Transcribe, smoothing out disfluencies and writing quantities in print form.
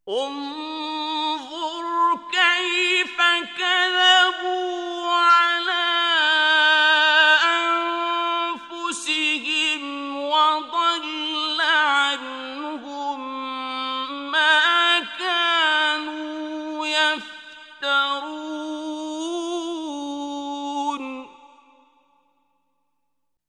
انظر كيف كذبوا على أنفسهم وضل عنهم ما كانوا يفترون